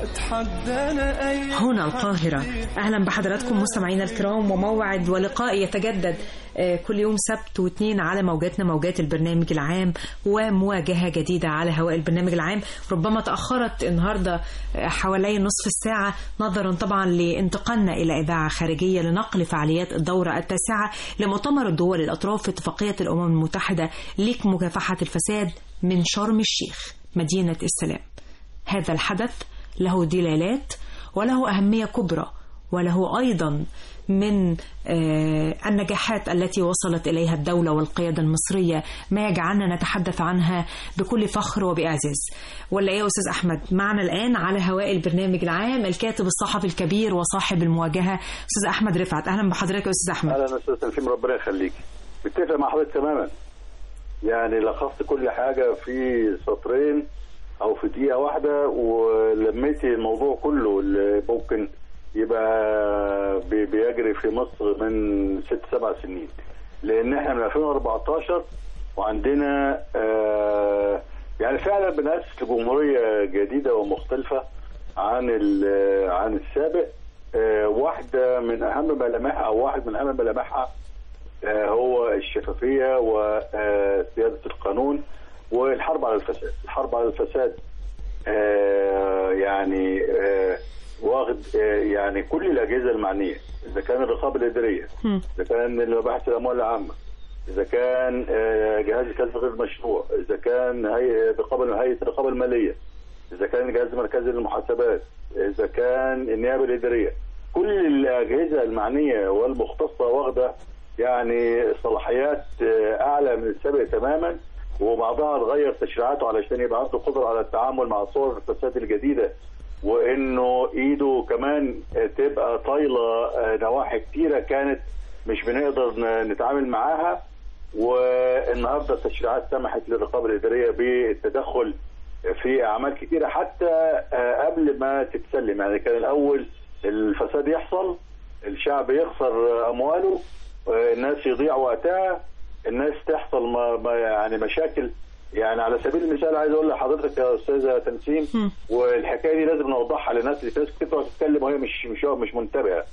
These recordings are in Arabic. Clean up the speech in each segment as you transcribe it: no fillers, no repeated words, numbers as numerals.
هنا القاهرة. أهلا بحضراتكم مستمعينا الكرام، وموعد ولقاء يتجدد كل يوم سبت واثنين على موجاتنا، موجات البرنامج العام، ومواجهة جديدة على هواء البرنامج العام. ربما تأخرت النهاردة حوالي نصف الساعة نظرا طبعا لانتقالنا إلى إذاعة خارجية لنقل فعاليات الدورة التاسعة لمؤتمر الدول الأطراف في اتفاقية الأمم المتحدة لمكافحة الفساد من شرم الشيخ مدينة السلام. هذا الحدث له دلالات وله أهمية كبرى، وله أيضا من النجاحات التي وصلت إليها الدولة والقيادة المصرية ما يجعلنا نتحدث عنها بكل فخر وبإعزاز. ولا إيه يا أستاذ أحمد؟ معنا الآن على هواء البرنامج العام الكاتب الصحفي الكبير وصاحب المواجهة أستاذ أحمد رفعت. أهلا بحضرتك يا أستاذ أحمد. أهلا أستاذ سلفيم، ربنا يخليك. بتفق مع حضرتك تماما، يعني لخصت كل حاجة في سطرين أو في دقيقة واحدة، ولميتي الموضوع كله اللي ممكن يبقى بيجري في مصر من 6-7 سنين، لأن احنا من 2014 وعندنا يعني فعلا بنأسس جمهورية جديدة ومختلفة عن السابق. واحدة من أهم ملامحها أو واحد من أهم ملامحها هو الشفافية وسيادة القانون والحرب على الفساد. الحرب على الفساد يعني واخد يعني كل الأجهزة المعنية، إذا كان الرقابة الإدارية، إذا كان مباحث الأموال العامة، إذا كان جهاز الكشف غير المشروع، إذا كان هيئة الرقابة المالية، إذا كان الجهاز المركزي للمحاسبات، إذا كان النيابة الإدارية. كل الأجهزة المعنية والمختصة واخدة يعني صلاحيات أعلى من السابق تماما، وبعضها تغير تشريعاته علشان يبقى عنده قدرة على التعامل مع صور الفساد الجديدة، وإنه إيده كمان تبقى طايلة نواحي كتيرة كانت مش بنقدر نتعامل معاها. والنهاردة التشريعات سمحت للرقابة الإدارية بالتدخل في أعمال كتيرة حتى قبل ما تتسلم. يعني كان الأول الفساد يحصل، الشعب يخسر أمواله، الناس يضيع وقتها، الناس تحصل يعني مشاكل. يعني على سبيل المثال عايز اقول لحضرتك يا استاذه تنسيم، والحكايه دي لازم نوضحها للناس اللي كتير تتكلم وهي مش منتبهه.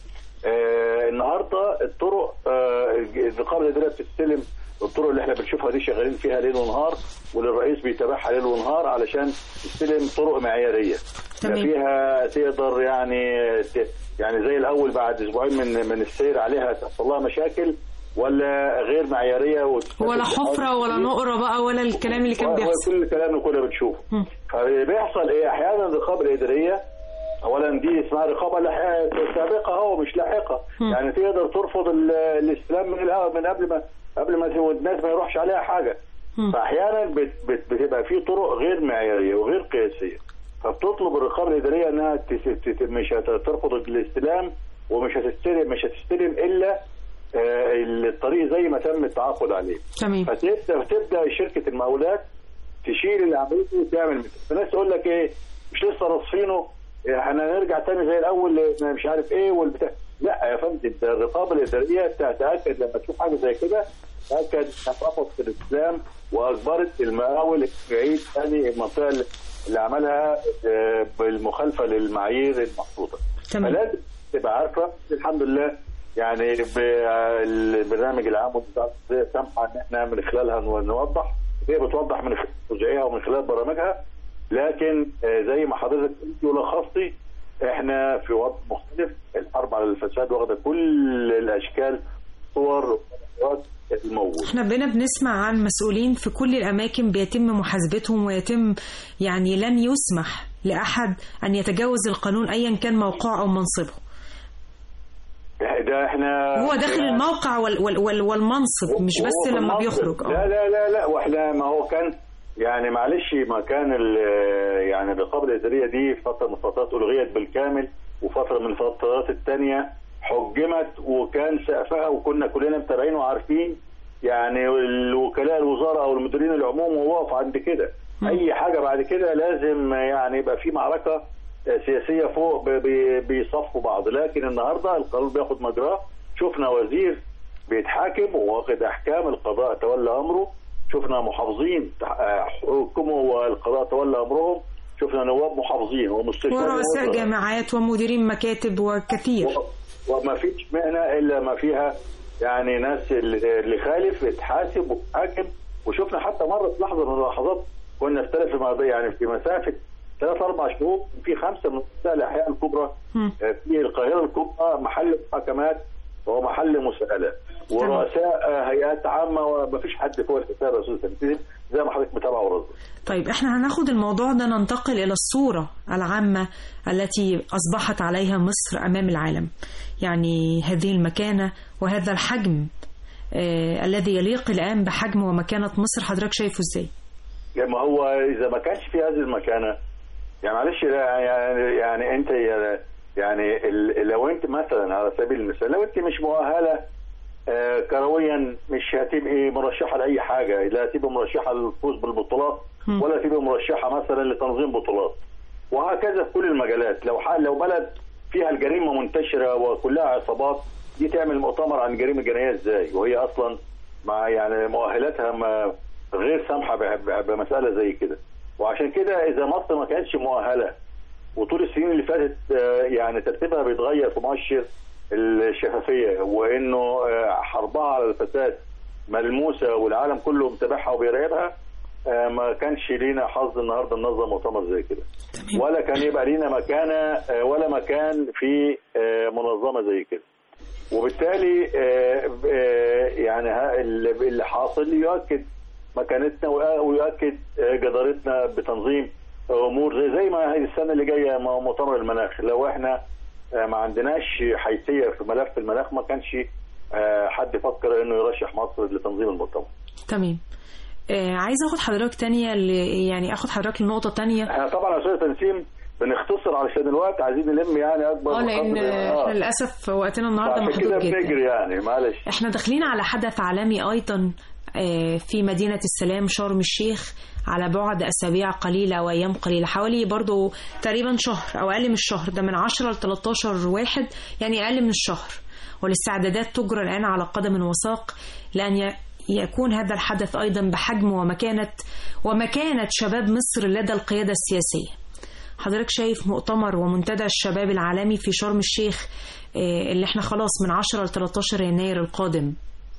النهارده الطرق الرقابه الاداريه بتستلم الطرق اللي احنا بنشوفها دي، شغالين فيها ليل ونهار، والرئيس بيتابعها ليل ونهار علشان تستلم طرق معياريه فيها تقدر يعني زي الاول بعد اسبوعين من السير عليها تحصل لها مشاكل، ولا غير معياريه ولا حفره ولا نقره بقى ولا الكلام اللي كان بيحصل. كل الكلام اللي كنا بنشوفه. فبيحصل ايه احيانا الرقابه الاداريه اولا دي اسمها رقابه سابقه اهو مش لاحقه، يعني تقدر ترفض الاستلام من قبل ما الناس ما يروحش عليها حاجه. فاحيانا بتبقى في طرق غير معياريه وغير قياسيه، فبتطلب الرقابه الاداريه انها مش هترفض الاستلام ومش هتستلم الا الطريق زي ما تم التعاقد عليه. فتبدا شركه المقاولات تشيل العمليه وتعمل الناس تقول لك ايه مش لسه رصفينه احنا هنرجع تاني زي الاول مش عارف ايه والبتاع. لا يا فندم، الرقابه الاداريه تتاكد لما تشوف حاجه زي كده تاكد هترفض في الاسلام، واجبرت المقاول يعيد ثاني المنطقه اللي عملها بالمخالفه للمعايير المحطوطه. فلازم تبقى عارفه الحمد لله يعني بالبرنامج العام سامحه ان احنا من خلالها نوضح، هي بتوضح من خلال توزيعها ومن خلال برامجها، لكن زي ما حضرتك قلتي ولخصتي احنا في وضع مختلف. الحرب على الفساد واخده كل الاشكال صور الموجود. احنا بنسمع عن مسؤولين في كل الاماكن بيتم محاسبتهم ويتم يعني لن يسمح لاحد ان يتجاوز القانون ايا كان موقعه او منصبه. ده احنا هو داخل الموقع والمنصب مش بس لما بيخرج. لا لا لا لا، واحنا ما هو كان يعني معلش ما كان يعني الرقابه الاداريه دي فتره من الفترات الغيت بالكامل، وفتره من الفترات الثانيه حجمت وكان سقفها وكنا كلنا متابعين وعارفين، يعني الوكلاء الوزاره او المديرين العموم وواقف عند كده. اي حاجه بعد كده لازم يعني يبقى في معركه سياسيه فوق بيصفوا بعض، لكن النهارده القانون بياخد مجراه. شفنا وزير بيتحاكم وواخد احكام، القضاء تولى امره. شفنا محافظين حكموا والقضاء تولى امرهم. شفنا نواب محافظين ومستشارين ورؤساء جامعات ومديرين مكاتب وكثير. وما فيش مهنة إلا ما فيها يعني ناس اللي خالف يتحاسب وحاكم. وشفنا حتى مرة في لحظة من اللحظات كنا في يعني في مسافة 3-4 شهور في 5 من الأحياء الكبرى في القاهرة الكبرى محل محاكمات ومحل مساءلة ورؤساء هيئات عامة وما فيش حد فوق الحساب يا أستاذ تمثيل زي ما حضرتك متابعة ورد. طيب احنا هناخد الموضوع ده ننتقل إلى الصورة العامة التي أصبحت عليها مصر أمام العالم، يعني هذه المكانة وهذا الحجم الذي يليق الآن بحجم ومكانة مصر، حضرتك شايفه ازاي؟ ما هو إذا ما كانش في هذه المكانة يعني معلش يعني أنت يعني لو أنت مثلا على سبيل المثال لو أنت مش مؤهلة كرويا مش هتبقي مرشحة لأي حاجة، لا هتبقي مرشحة للفوز بالبطولات ولا هتبقي مرشحة مثلا لتنظيم بطولات، وهكذا في كل المجالات. لو بلد فيها الجريمة منتشرة وكلها عصابات دي تعمل مؤتمر عن الجريمة الجنائية ازاي وهي أصلا مع يعني مؤهلاتها غير سامحة بمسألة زي كده. وعشان كده إذا مصر ما كانتش مؤهلة وطول السنين اللي فاتت يعني ترتيبها بيتغير في مؤشر الشفافية وإنه حربها على الفساد ملموسة والعالم كله متابعها وبيراقبها، ما كانش لينا حظ النهارده ننظم مؤتمر زي كده ولا كان يبقى لينا مكانة ولا مكان في منظمة زي كده. وبالتالي يعني اللي حاصل يؤكد مكانتنا ويؤكد جدارتنا بتنظيم امور زي ما هي السنه اللي جايه مؤتمر المناخ. لو احنا ما عندناش حيثيه في ملف المناخ ما كانش حد فكر انه يرشح مصر لتنظيم المؤتمر. تمام. عايز اخد حضرتك تانية يعني اخد حضرتك لنقطه تانية. احنا طبعا يا استاذ تنسيم بنختصر علشان الوقت عايزين نلم يعني اكبر لان احنا للاسف وقتنا النهارده محدود جدا. بنجري يعني معلش. احنا داخلين على حدث عالمي ايضا في مدينة السلام شرم الشيخ على بعد أسابيع قليلة وأيام قليلة، حوالي برضو تقريبا شهر أو أقل من الشهر، ده من 10 ل13 واحد يعني أقل من الشهر، والاستعدادات تجرى الآن على قدم وساق لأن يكون هذا الحدث أيضا بحجم ومكانة شباب مصر لدى القيادة السياسية. حضرتك شايف مؤتمر ومنتدى الشباب العالمي في شرم الشيخ اللي احنا خلاص من 10 ل13 يناير القادم،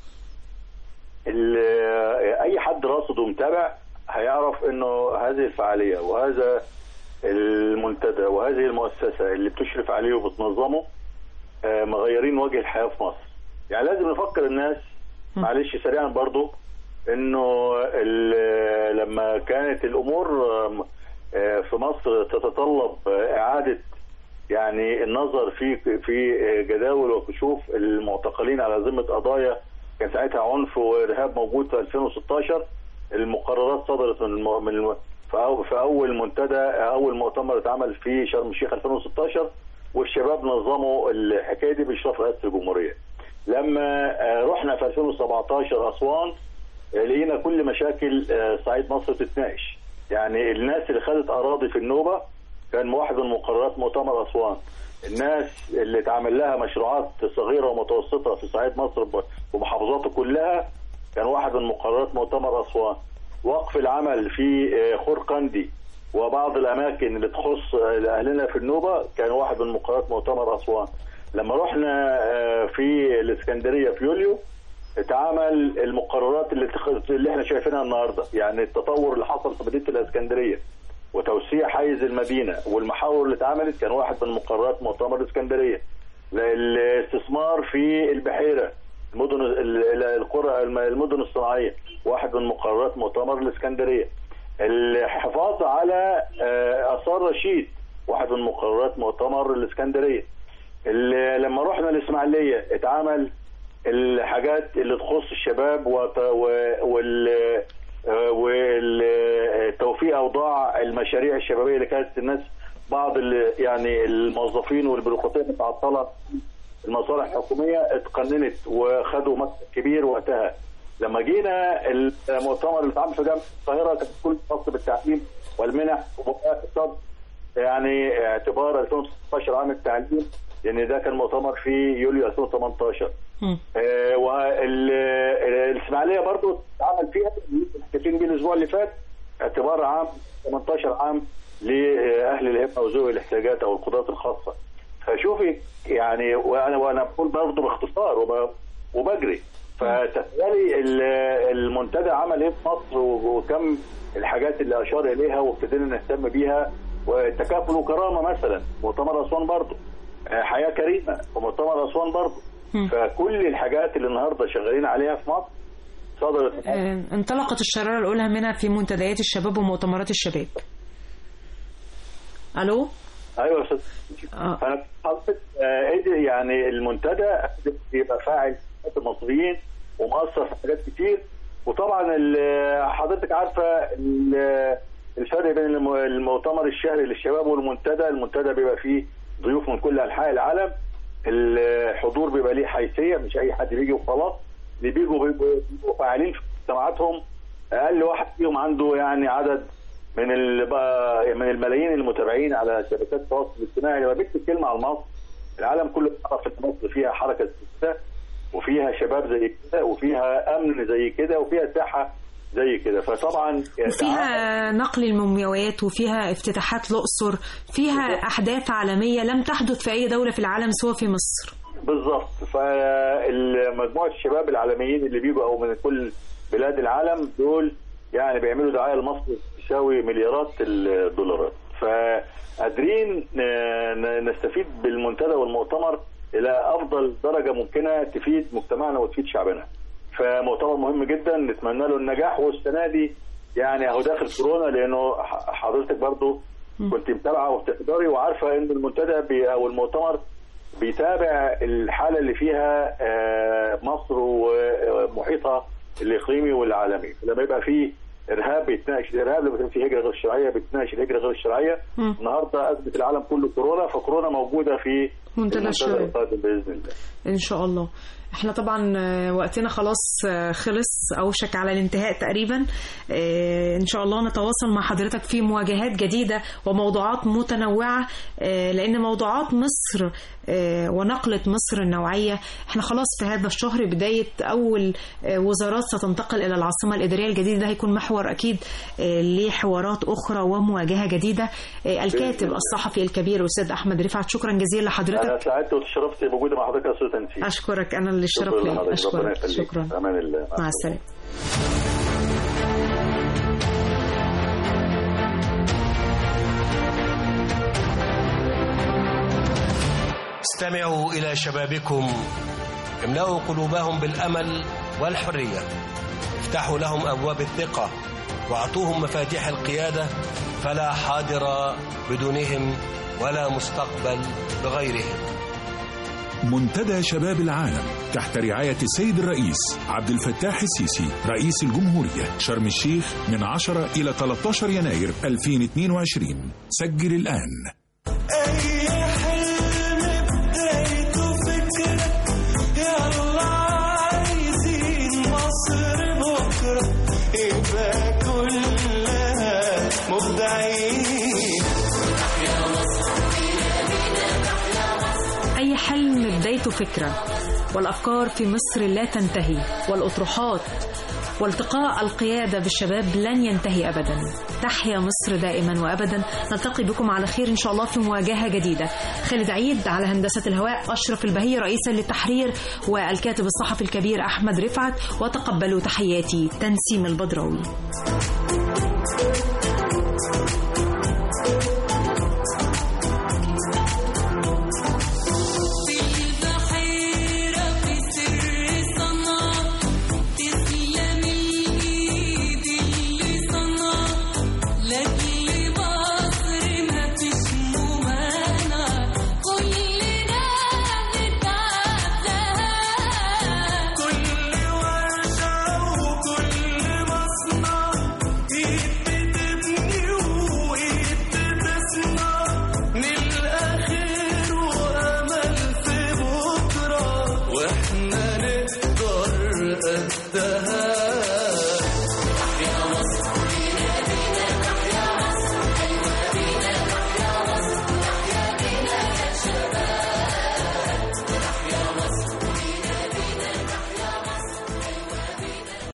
اي حد راصد ومتابع هيعرف انه هذه الفعاليه وهذا المنتدى وهذه المؤسسه اللي بتشرف عليه وبتنظمه مغيرين وجه الحياه في مصر. يعني لازم نفكر الناس معلش سريعا برضو انه لما كانت الامور في مصر تتطلب اعاده يعني النظر في جداول وكشوف المعتقلين على ذمه قضايا كان ساعتها عنف وارهاب موجود في 2016. المقررات صدرت في اول منتدى اول مؤتمر اتعمل في شرم الشيخ 2016 والشباب نظموا الحكايه دي باشراف رئاسه الجمهوريه. لما رحنا في 2017 اسوان لقينا كل مشاكل صعيد مصر تتناقش. يعني الناس اللي خدت اراضي في النوبه كان واحد من مقررات مؤتمر اسوان. الناس اللي اتعمل لها مشروعات صغيره ومتوسطه في صعيد مصر ومحافظاته كلها كان واحد من مقررات مؤتمر اسوان. وقف العمل في خورقندي وبعض الاماكن اللي تخص اهلنا في النوبه كان واحد من مقررات مؤتمر اسوان. لما رحنا في الاسكندريه في يوليو اتعمل المقررات اللي احنا شايفينها النهارده، يعني التطور اللي حصل في مدينه الاسكندريه وتوسيع حيز المدينه والمحاور اللي اتعملت كان واحد من مقررات مؤتمر الاسكندريه. الاستثمار في البحيره المدن القرى المدن الصناعيه واحد من مقررات مؤتمر الاسكندريه. الحفاظ على اثار رشيد واحد من مقررات مؤتمر الاسكندريه. لما رحنا الاسماعيليه اتعمل الحاجات اللي تخص الشباب والتوفيق اوضاع المشاريع الشبابيه اللي كانت الناس بعض يعني الموظفين والبيروقراطيه متعطله. المصالح الحكوميه اتقننت وخدوا مكتب كبير وقتها. لما جينا المؤتمر اللي اتعمل في جامعه القاهره كان كل خاص بالتعليم والمنح والاقتصاد، يعني اعتبار 2016 عام التعليم لان ده كان مؤتمر في يوليو 2018. والاسماعيليه برضو اتعمل فيها كتير بيه الاسبوع اللي فات اعتبار عام 18 عام لاهل الهمه وذوي الاحتياجات او القدرات الخاصه. فشوفي يعني وانا بقول برضه باختصار وبجري. فتخيلي المنتدى عمل ايه في مصر وكم الحاجات اللي اشار اليها وابتدينا نهتم بيها، والتكافل وكرامه مثلا، مؤتمر اسوان برضه، حياه كريمه ومؤتمر اسوان برضه. فكل الحاجات اللي النهارده شغالين عليها في مصر صدرت. انطلقت الشراره الاولى منها في منتديات الشباب ومؤتمرات الشباب. الو. ايوه يا استاذ. انا حضرتك يعني المنتدى يبقى فاعل في المصريين ومؤثر في حاجات كتير. وطبعا حضرتك عارفه الفرق بين المؤتمر الشهري للشباب والمنتدى. المنتدى بيبقى فيه ضيوف من كل انحاء العالم، الحضور بيبقى ليه حيثيه، مش اي حد بيجي وخلاص. اللي بيبقوا فاعلين في مجتمعاتهم، اقل واحد فيهم عنده يعني عدد من الملايين المتابعين على شبكات التواصل الاجتماعي. لما بيكتب كلمه على مصر العالم كله يعرف ان مصر فيها حركه كده، وفيها شباب زي كده، وفيها امن زي كده، وفيها ساحه زي كده. فطبعا فيها نقل المومياوات، وفيها افتتاحات الاقصر، فيها احداث عالميه لم تحدث في اي دوله في العالم سوى في مصر. بالظبط. فمجموعه الشباب العالميين اللي بيجوا او من كل بلاد العالم دول يعني بيعملوا دعايه لمصر تساوي مليارات الدولارات. فقادرين نستفيد بالمنتدى والمؤتمر الى افضل درجه ممكنه تفيد مجتمعنا وتفيد شعبنا. فمؤتمر مهم جدا، نتمنى له النجاح. والسنه دي يعني اهو داخل كورونا، لانه حضرتك برضو كنت متابعه وبتحضري وعارفه ان المنتدى او المؤتمر بيتابع الحاله اللي فيها مصر ومحيطها الاقليمي والعالمي. لما يبقى فيه ارهاب بيتناقش الارهاب، لما يبقى فيه هجره غير شرعيه بيتناقش الهجره غير الشرعيه. النهارده اثبت العالم كله كورونا، فكورونا موجوده في منتدى القادم باذن الله ان شاء الله. احنا طبعا وقتنا خلاص خلص، اوشك على الانتهاء تقريبا. ان شاء الله نتواصل مع حضرتك في مواجهات جديدة وموضوعات متنوعة، لان موضوعات مصر ونقلة مصر النوعية، احنا خلاص في هذا الشهر بداية اول وزارات ستنتقل الى العاصمة الادارية الجديدة. ده هيكون محور اكيد لحوارات اخرى ومواجهة جديدة. الكاتب الصحفي الكبير استاذ احمد رفعت، شكرا جزيلا لحضرتك. انا سعدت وتشرفت بوجودي مع حضرتك يا استاذ تنسيق. اشكرك، انا اللي الشرف لي. اشكرك. شكرا. امان الله. مع السلامة. استمعوا إلى شبابكم، املأوا قلوبهم بالأمل والحرية، افتحوا لهم أبواب الثقة واعطوهم مفاتيح القيادة، فلا حاضر بدونهم ولا مستقبل بغيرهم. منتدى شباب العالم تحت رعاية السيد الرئيس عبد الفتاح السيسي رئيس الجمهورية، شرم الشيخ، من 10 إلى 13 يناير 2022. سجل الآن. أي حلم بدايته فكرة، والأفكار في مصر لا تنتهي، والأطروحات والتقاء القيادة بالشباب لن ينتهي أبدا. تحيا مصر دائما وأبدا. نلتقي بكم على خير إن شاء الله في مواجهة جديدة. خالد عيد على هندسة الهواء، أشرف البهي رئيسا للتحرير، والكاتب الصحفي الكبير أحمد رفعت. وتقبلوا تحياتي تنسيم البدراوي.